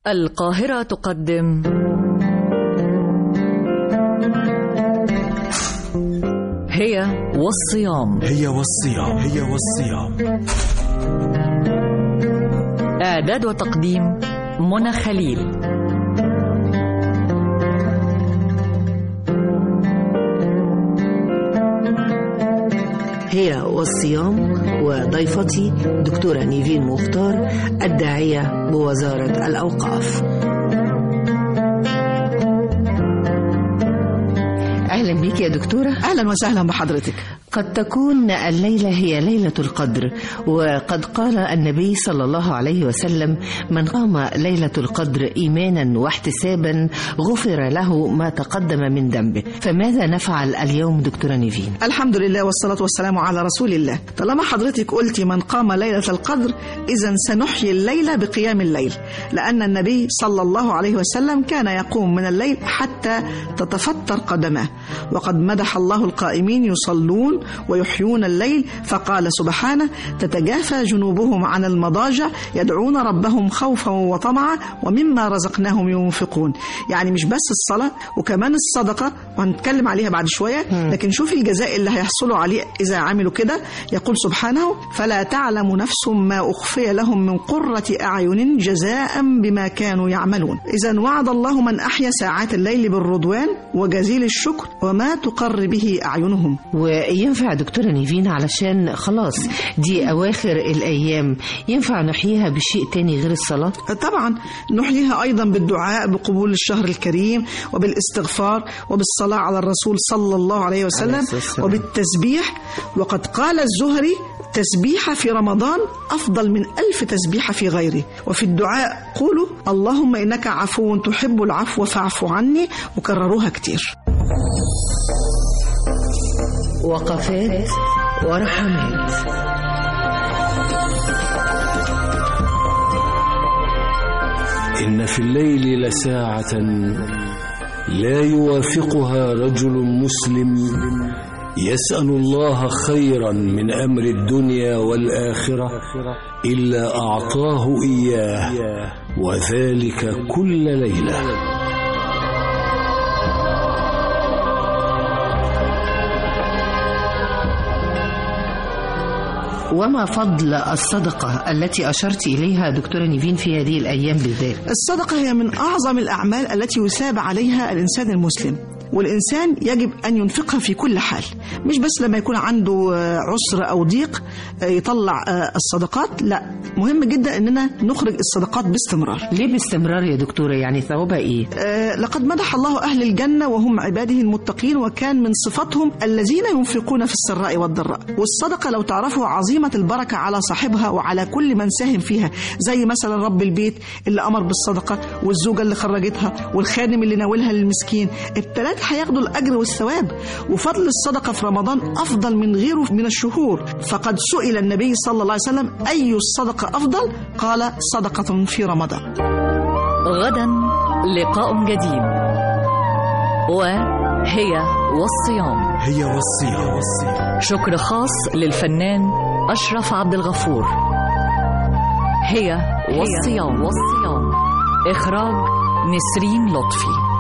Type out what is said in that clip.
القاهرة تقدم هي والصيام. إعداد وتقديم منى خليل. هي والصيام، وضيفتي دكتورة نيفين مختار، الداعية بوزارة الأوقاف. أهلا بك يا دكتورة. أهلا وسهلا بحضرتك. قد تكون الليلة هي ليلة القدر، وقد قال النبي صلى الله عليه وسلم: من قام ليلة القدر إيمانا واحتسابا غفر له ما تقدم من ذنبه. فماذا نفعل اليوم دكتورة نيفين؟ الحمد لله والصلاة والسلام على رسول الله. طالما حضرتك قلتي من قام ليلة القدر، إذن سنحيي الليلة بقيام الليل، لأن النبي صلى الله عليه وسلم كان يقوم من الليل حتى تتفطر قدماه، وقد مدح الله القائمين يصلون ويحيون الليل، فقال سبحانه: تتجافى جنوبهم عن المضاجع يدعون ربهم خوفا وطمعا ومما رزقناهم ينفقون. يعني مش بس الصلاة، وكمان الصدقة، وهنتكلم عليها بعد شوية، لكن شوفي الجزاء اللي هيحصلوا عليه إذا عملوا كده. يقول سبحانه: فلا تعلم نفس ما أخفي لهم من قرة أعين جزاء بما كانوا يعملون. إذن وعد الله من أحيا ساعات الليل بالرضوان وجزيل الشكر وما تقر به أعينهم. وينفع دكتورة نيفين علشان خلاص دي أواخر الأيام، ينفع نحييها بشيء تاني غير الصلاة؟ طبعا نحييها أيضا بالدعاء بقبول الشهر الكريم، وبالاستغفار، وبالصلاة على الرسول صلى الله عليه وسلم، وبالتسبيح. وقد قال الزهري: تسبيحة في رمضان أفضل من 1000 تسبيحة في غيره. وفي الدعاء قولوا: اللهم إنك عفو تحب العفو فاعف عني، وكرروها كتير. وقفات ورحمات. إن في الليل لساعة لا يوافقها رجل مسلم يسأل الله خيرا من أمر الدنيا والآخرة إلا أعطاه إياه، وذلك كل ليلة. وما فضل الصدقة التي أشرت إليها دكتورة نيفين في هذه الأيام بالذات؟ الصدقة هي من أعظم الأعمال التي يثاب عليها الإنسان المسلم، والإنسان يجب أن ينفقها في كل حال، مش بس لما يكون عنده عسر أو ضيق يطلع الصدقات. لا، مهم جدا أننا نخرج الصدقات باستمرار. ليه باستمرار يا دكتورة؟ يعني ثوابها إيه؟ لقد مدح الله أهل الجنة وهم عباده المتقين، وكان من صفاتهم الذين ينفقون في السراء والضراء. والصدقة لو تعرفوا عظيمة البركة على صاحبها وعلى كل من ساهم فيها، زي مثلا رب البيت اللي أمر بالصدقة، والزوجة اللي خرجتها، والخادم اللي ناولها للمسكين. الثلاث هياخدوا الأجر والثواب. وفضل الصدقة في رمضان أفضل من غيره من الشهور. فقد سئل النبي صلى الله عليه وسلم: أي الصدقة أفضل؟ قال: صدقة في رمضان. غدا لقاء جديد، وهي والصيام. شكر خاص للفنان أشرف عبد الغفور. هي والصيام. إخراج نسرين لطفي.